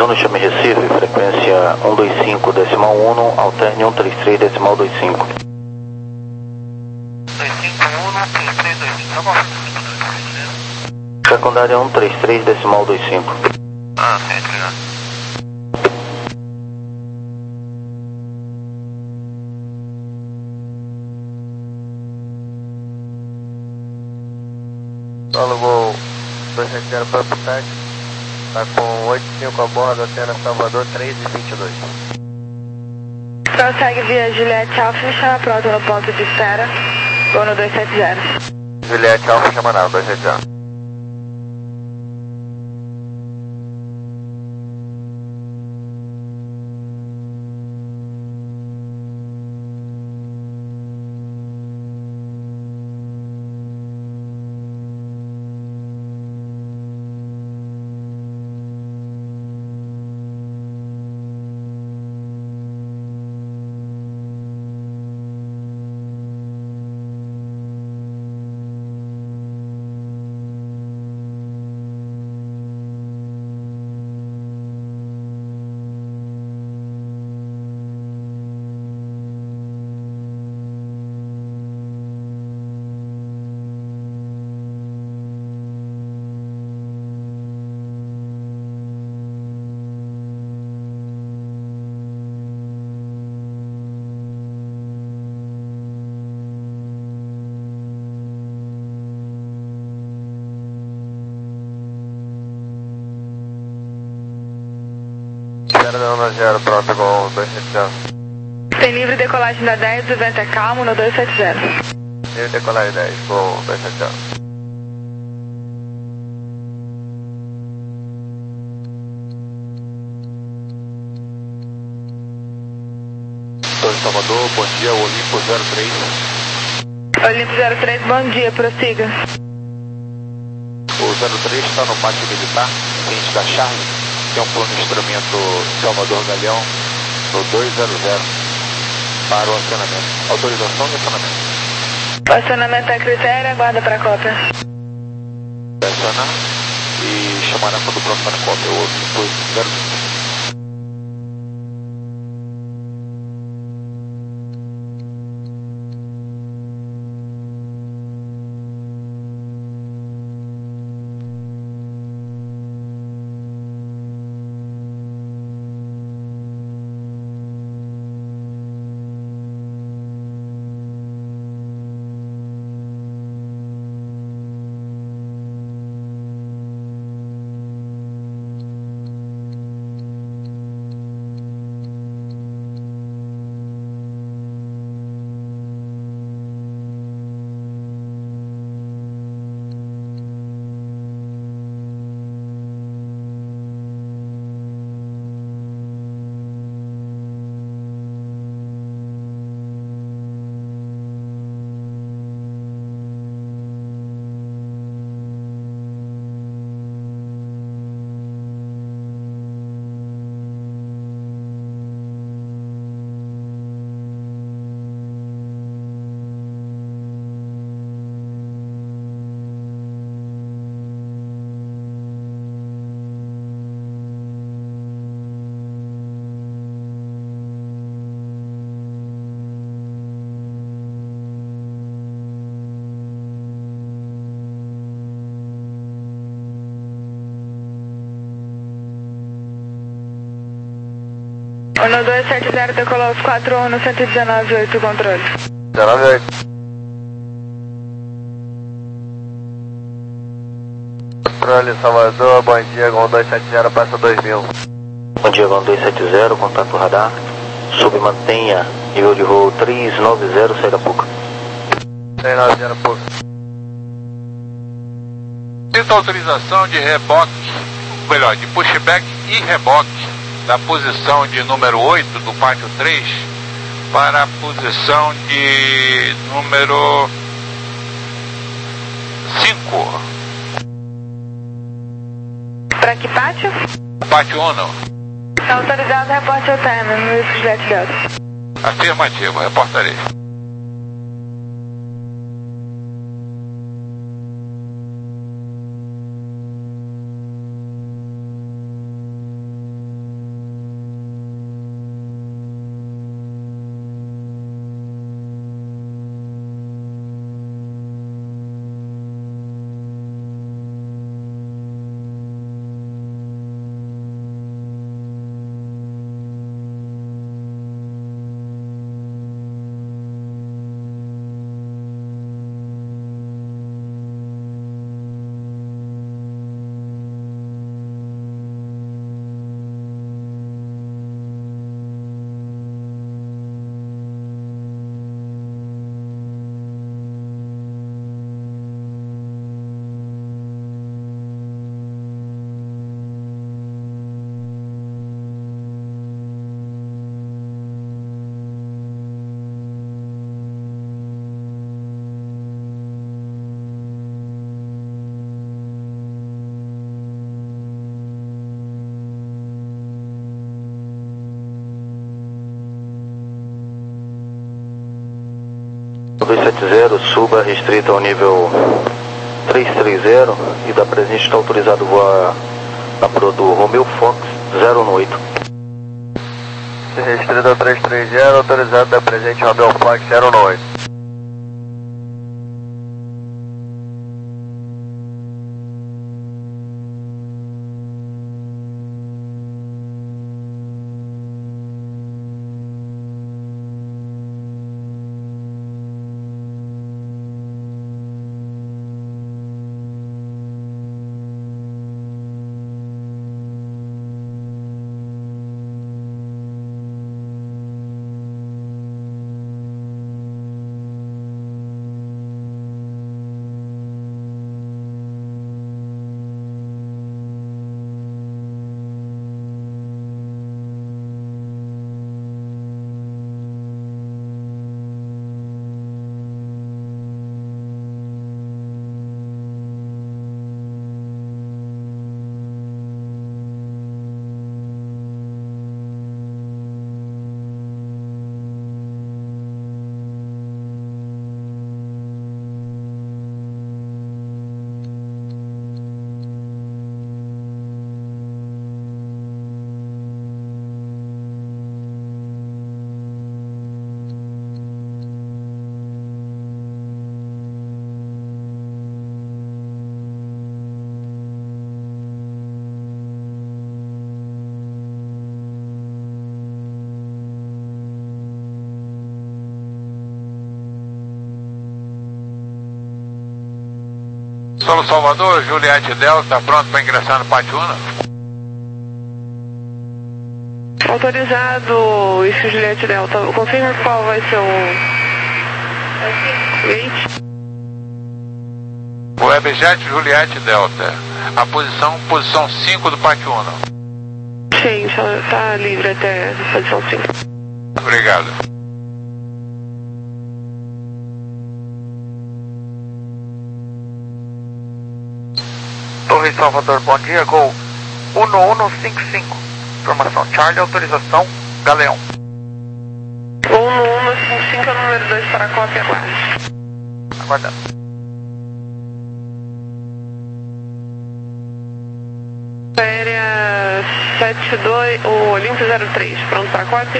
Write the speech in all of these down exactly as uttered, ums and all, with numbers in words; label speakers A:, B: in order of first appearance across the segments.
A: Juno, chame Recife, frequência cento e vinte e cinco, decimal um, alterne cento e trinta e três, decimal vinte e cinco.
B: dois cinco um, três três dois cinco, tá bom?
A: Secundária cento e trinta e três, decimal vinte e cinco.
B: Ah, certo, obrigado.
C: Solo Gol dois sete zero para o táxi, está com oito cinco a bordo, Atena Salvador três e vinte e dois.
D: Prossegue via Juliette Alfa, chama pronto no ponto de espera, vou no dois sete zero.
C: Juliette Alfa, chama não, dois sete zero. zero zero, pronto, Gol dois sete zero.
D: Tem livre decolagem da dez, o vento é calmo no dois sete zero.
C: Livre decolagem dez, Gol dois sete zero.
A: Torre Salvador, bom dia, Olimpo zero três.
D: Olimpo zero três, bom dia, prossiga.
A: O zero três está no pátio militar, ciente da Charlie. Tem um plano de instrumento Salvador Galeão no dois zero zero para o acionamento. Autorização de acionamento.
D: O acionamento é critério, aguarda para a cópia.
A: Acionar e chamará quando pronto para a cópia. O Olimpo zero três.
D: No dois sete zero, decolou os quatro um no cento e dezenove ponto oito, controle.
C: dezenove ponto oito. Controle Salvador, bom dia, Gol dois sete zero, passa dois mil.
A: Bom dia, Gol dois sete zero, contato radar. Submantenha nível de voo três nove zero, saída pouca.
C: três nove zero, pouca.
B: Sinta autorização de reboque, melhor, de pushback e reboque da posição de número oito do pátio três para a posição de número cinco.
D: Para que pátio?
B: Pátio um.
D: Está autorizado, reporte ao término no Jet Delta.
B: Afirmativo, reportarei.
C: dois sete zero, suba restrito ao nível trezentos e trinta e da presente está autorizado voar a pro do Romeo Fox zero um oito.
E: Restrito ao trezentos e trinta, autorizado da presente Romeo Fox zero um oito.
B: Solo Salvador, Juliette Delta, pronto para ingressar no Pátio Uno?
D: Autorizado, isso Juliette Delta. Confirme qual vai ser o gate.
B: Webjet Juliette Delta. A posição, posição cinco do Pátio Uno.
D: Sim, está livre até a posição cinco.
B: Obrigado.
E: Torre Salvador, bom dia, Gol um um cinco cinco. Informação Charlie, autorização, Galeão.
D: um um cinco cinco é o número dois para a cópia, aguarde.
E: Aguardando.
D: Aérea sete dois, o Olympus zero três, pronto para a cópia?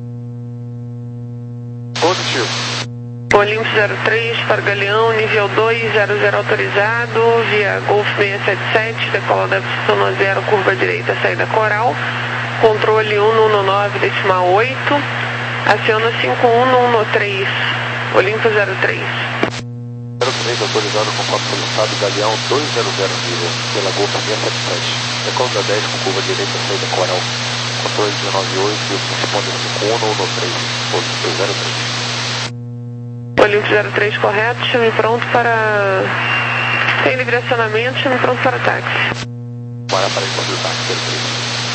A: Positivo.
D: Olympus zero três para Galeão, nível dois zero zero autorizado, via Golf seiscentos e setenta e sete, decola da pista zero, curva direita, saída Coral, controle cento e nove decimal oito, aciona cinco um um três, Olympus zero três.
A: zero três autorizado com papo solicitado, Galeão dois zero zero nível, pela Golf seiscentos e setenta e sete, decola da dez com curva direita, saída Coral, controle dezenove oito, responde cinco um um três, Olympus zero três.
D: Olympus zero três correto, chame pronto para... Tem livre acionamento, chame pronto para táxi.
A: Para para encontro do táxi, zero três.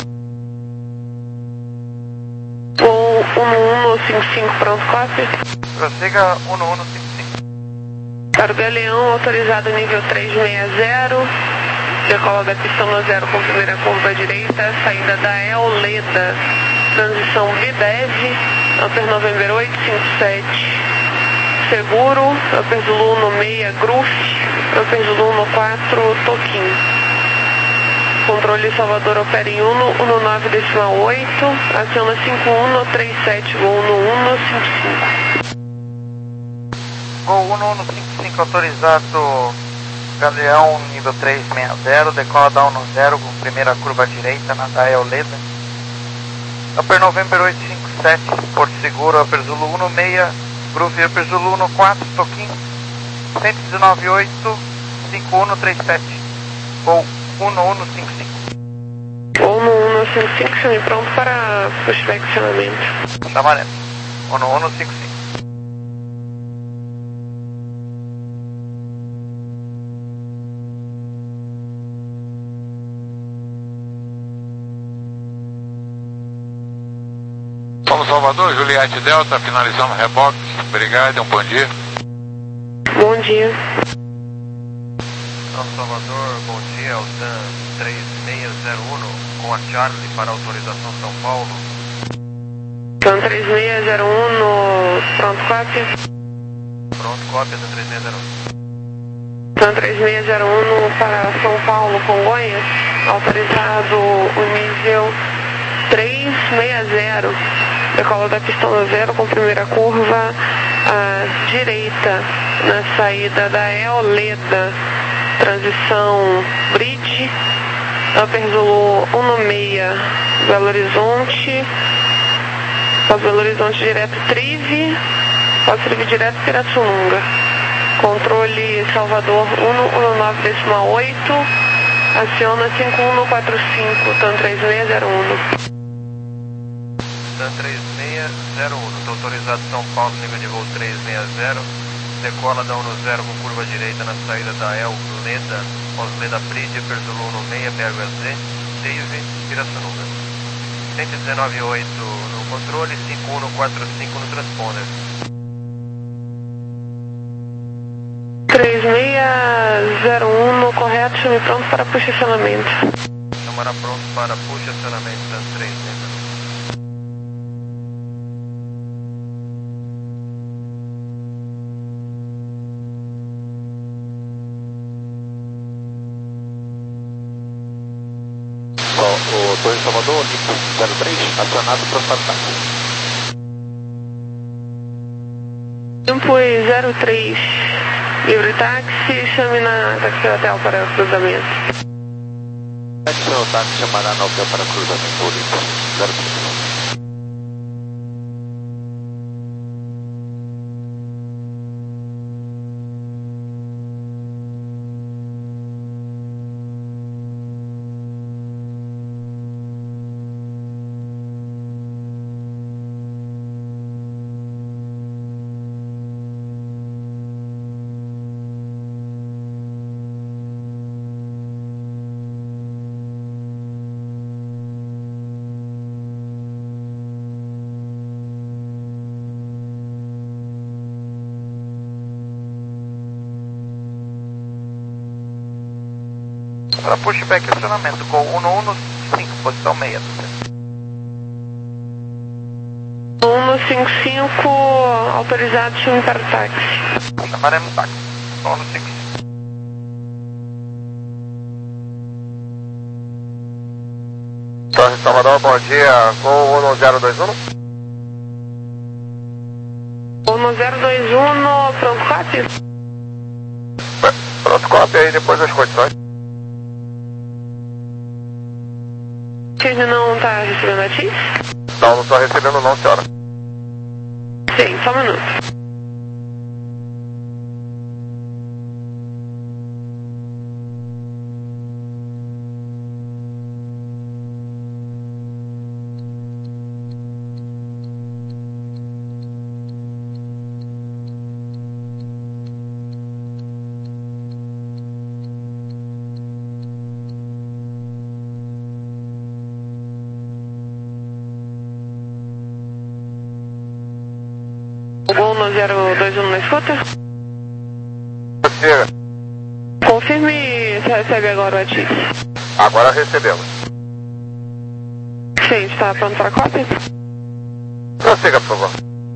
D: um um cinco cinco, pronto, cópia.
E: Prossiga um um cinco cinco.
D: Para o Galeão, autorizado nível trezentos e sessenta, decola da pista zero com primeira curva direita, saída da Eoleda, transição B D E V, Upper November oito cinco sete. Seguro, Upper Zulu no seis, Groove, Upper Zulu no quatro, Toquim. Controle Salvador opera em um um nove decimal oito, aciona cinco um três sete, voo um um cinco cinco.
E: Gol um um cinco cinco autorizado, Galeão nível trezentos e sessenta, decola da um zero com primeira curva direita na da Eoleda. Upper November oito cinco sete, Porto Seguro, Upper Zulu um seis, Groove Upper Zulu no quatro, Toquim, cento e dezenove oito, cinco um três sete, Gol um um cinco cinco.
D: um um cinco cinco, chame pronto para pushback acionamento.
E: Tá valendo. um um cinco cinco.
B: Solo Salvador, Juliette Delta, finalizando o reboque. Obrigado, um bom dia.
D: Bom dia.
E: São Salvador, bom dia, Altan três seis zero um com a Charlie para autorização São Paulo.
D: Então três seis zero um no pronto, cópia.
E: Pronto. cópia da três seis zero um.
D: Então, três seis zero um para São Paulo, Congonhas, autorizado o nível três seis zero, decola da pista no zero com primeira curva à direita, na saída da Eoleda, transição Bridge, Upper Zulu cento e seis, Belo Horizonte, pós Belo Horizonte direto Trive, pós Trive direto Pirassununga. Controle Salvador cento e dezenove oito, aciona cinco um quatro cinco, TAM três seis zero um.
E: TAM três seis zero um, está autorizado São Paulo, nível de voo três seis zero, decola da um zero com curva direita na saída da El Leda, Pós-Leda Bridge, Perzulu cento e seis, B H Z, Trive, Pirassununga. cento e dezenove oito no controle, cinco um quatro cinco no transponder.
D: três seis zero um no correto, chame pronto para posicionamento.
E: Chamará pronto para posicionamento TAM três seis zero um.
A: O Torre Salvador, Olimpo zero três, acionado para o táxi.
D: Olimpo zero três, livre táxi, chame na táxi hotel para cruzamento.
A: O táxi chamará na hotel para cruzamento, Olimpo zero três.
E: Para pushback acionamento com cento e quinze, posição seis.
D: cento e cinquenta e cinco, autorizado, chame para o táxi.
E: Chamaremos táxi. cento e cinquenta e cinco. Torre Salvador, bom dia. Voo um zero dois um.
D: um zero dois um, pronto, cópia?
E: Pronto, cópia aí depois das condições.
D: Você não está recebendo a T I S?
E: Não, não estou recebendo não, senhora.
D: Sim, só um minuto. Gol no zero dois um na escuta?
E: Chega.
D: Confirme se recebe agora o A T I S.
E: Agora recebemos.
D: Sim, está pronto para a cópia?
E: Prossiga, por favor.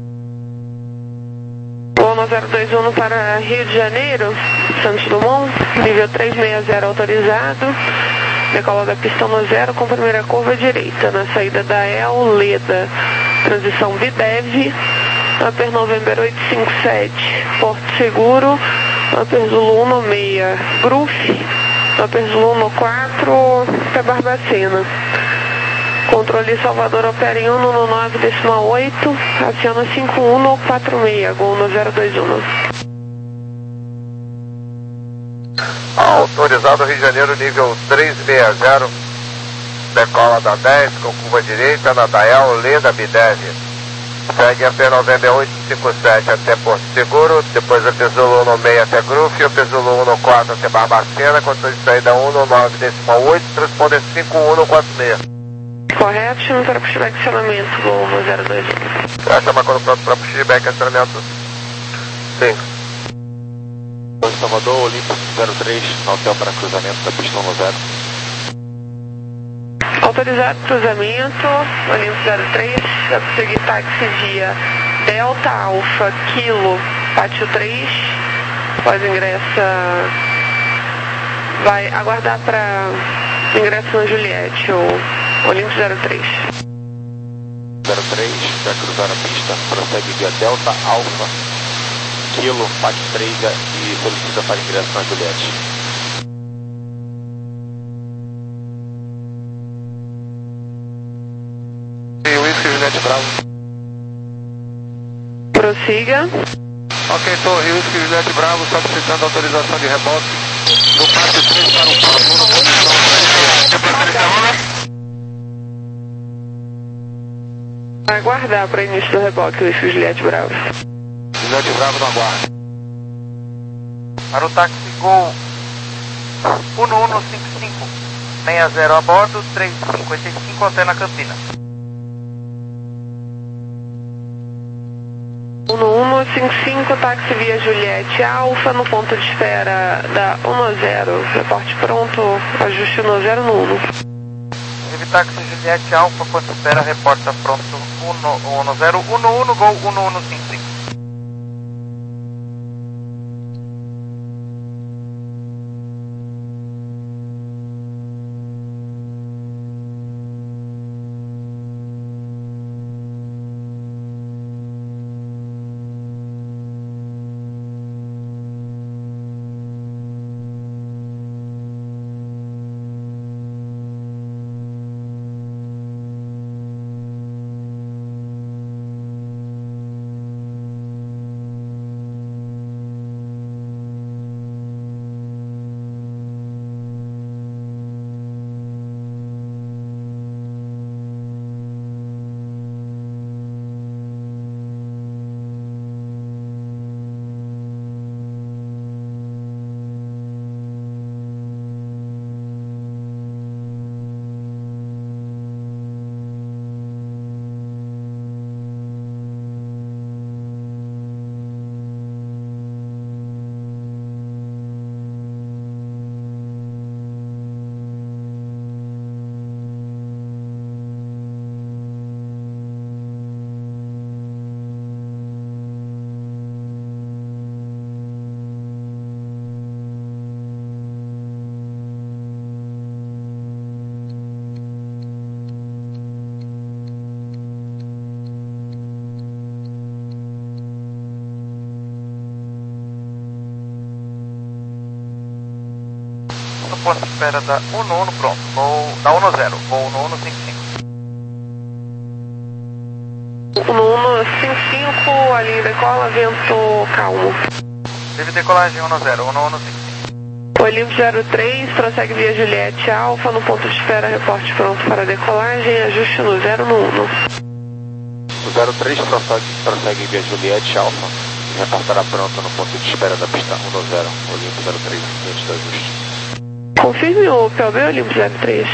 D: Gol no zero dois um para Rio de Janeiro, Santos Dumont, nível três seis zero autorizado. Decola da pista no zero com primeira curva direita, na saída da El Leda, transição Videv. Upper November oito cinco sete, Porto Seguro, Upper Zulu cento e seis, Gruf, Upper Zulu cento e quatro, até Barbacena. Controle Salvador opera em cento e nove oito, aciona cinco um quatro seis, gol no zero dois um.
E: Autorizado Rio de Janeiro, nível três seis zero, decola da dez com curva direita na Dael Leda Bidev. Segue a P November oito cinco sete até Porto Seguro, depois a P Zulu cento e seis até Gruf, a P Zulu cento e quatro até Barbacena, controle de saída cento e nove oito, transponder cinco um quatro seis.
D: Correto, chama para pushback acionamento, gol no zero dois um.
E: Vai chamar quando pronto para pushback acionamento? Sim.
A: Torre Salvador, Olimpo zero três, no hotel para cruzamento da pista no zero.
D: Autorizado cruzamento, Olimpo zero três, vai prosseguir táxi via Delta Alfa Kilo Pátio três, após ingressa, vai aguardar para ingresso na Juliette, ou Olímpio zero três.
A: zero três, vai cruzar a pista, prossegue via Delta Alfa Kilo Pátio três e solicita para ingresso na Juliette.
B: E Whisky Juliette Bravo.
D: Prossiga.
B: Ok, Torre Whisky Juliette Bravo, solicitando autorização de reboque do Pátio três para o Pátio um,
D: Vai aguardar para início do reboque, Whisky Juliette Bravo.
B: Juliette Bravo no aguardo.
E: Para o táxi Gol um um cinco cinco, sessenta a bordo, três cinquenta e cinco, Antena Campina.
D: um um cinco cinco, táxi via Juliette Alfa, no ponto de espera da um zero, reporte pronto, ajuste um zero no um.
E: Teve táxi Juliette Alfa, ponto de espera, reporta pronto um zero um um, Gol um um cinco cinco. No ponto de espera da um um, pronto, vou da um zero, vou um um cinco cinco.
D: um um cinco cinco, a linha decola, vento calmo.
E: Teve decolagem um zero, um um cinco cinco.
D: Olímpio zero três, prossegue via Juliette Alfa, no ponto de espera, reporte pronto para decolagem, ajuste no zero no um.
A: O zero três prossegue, prossegue via Juliette Alfa e reportará pronto no ponto de espera da pista um zero, Olímpio zero três, antes do ajuste.
D: Confirme o P O B Olímpio zero três.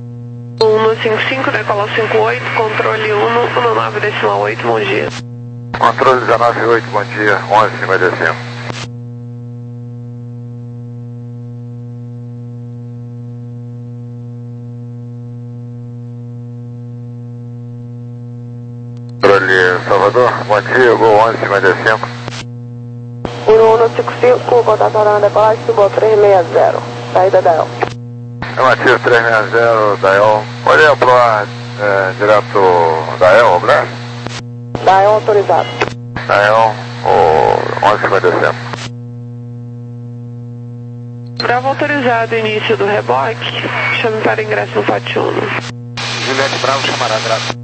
D: um cinco cinco, decola cinco oito, controle um um nove decimal oito, bom dia.
A: Controle dezenove oito, bom dia, onze cinquenta e cinco. Controle Salvador, bom dia, Gol onze cinquenta e cinco.
D: um um cinco cinco, contato na decolagem, subo três seis zero, saída da E L.
A: Afirmativo três seis zero da E L. Pode ir pro ar é, direto da E L, né?
D: Da E L autorizado.
A: Da E L, o onze cinquenta e cinco.
D: Bravo autorizado, início do reboque. Chame para ingresso no Pátio Uno.
A: Juliette Bravo chamará, graças.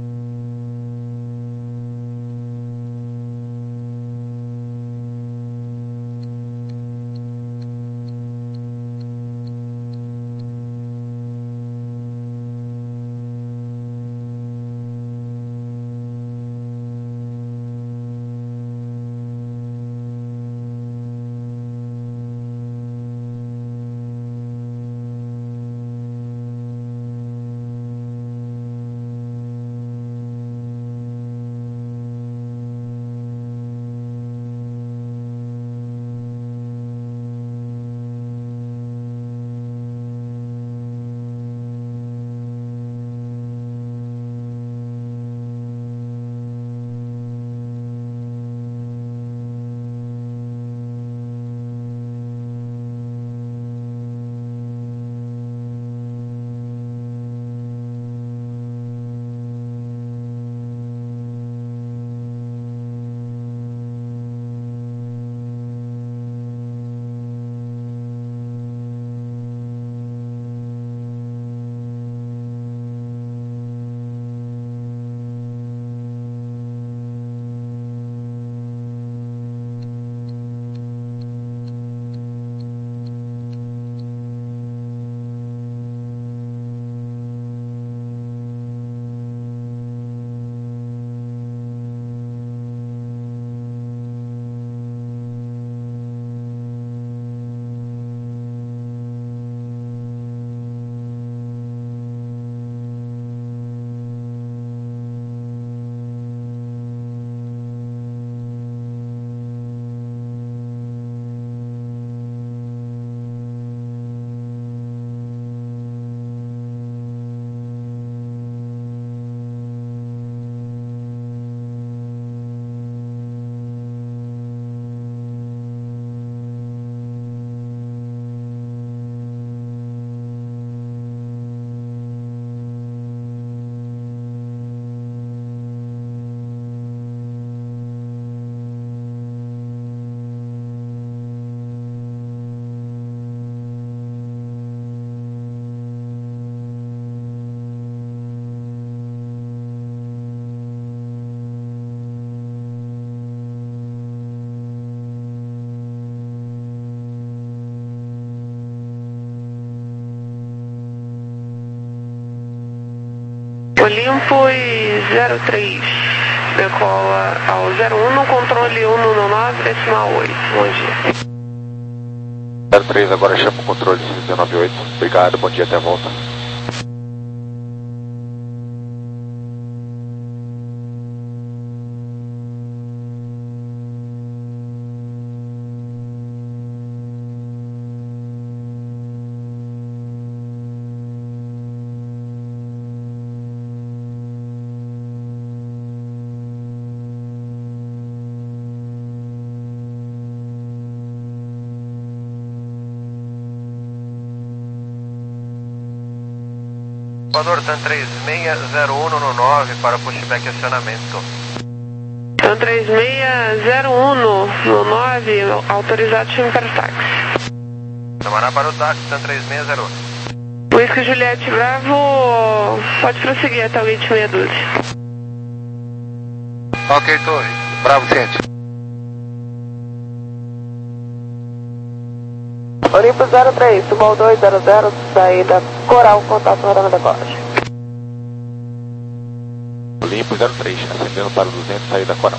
D: Olimpo e zero três, decola ao zero um no controle um no nove, decimal oito, bom dia.
A: zero três, agora chama o controle dezenove oito, obrigado, bom dia, até a volta.
E: Equador TAM três seis zero um no nove para pushback e acionamento.
D: TAM três seis zero um no nove, autorizado, chame para o táxi.
E: Chamará para o táxi TAM três seis zero um.
D: Whisky Juliette Bravo, pode prosseguir até o gate meia dúzia.
B: Ok, Torre. Bravo, gente.
D: Olimpo zero três, subo dois zero zero, saída Coral, contato na decolagem.
A: Olimpo zero três, ascendendo para o duzentos, saída Coral.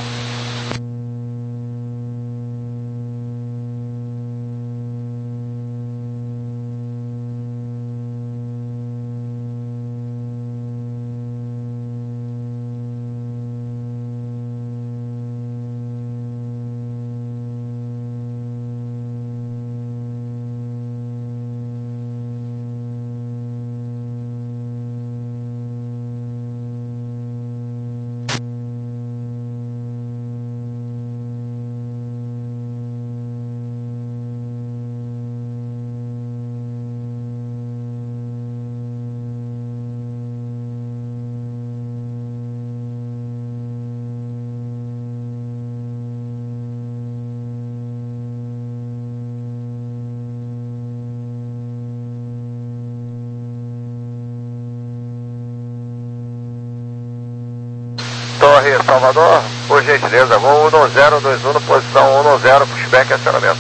A: Torre Salvador, por gentileza, voo um zero dois um, posição um zero, pushback, acionamento.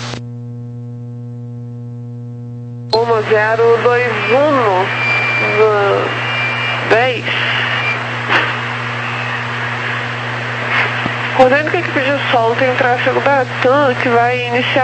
D: um zero dois um, dez. Acordando que a equipe de sol tem tráfego da TAM que vai iniciar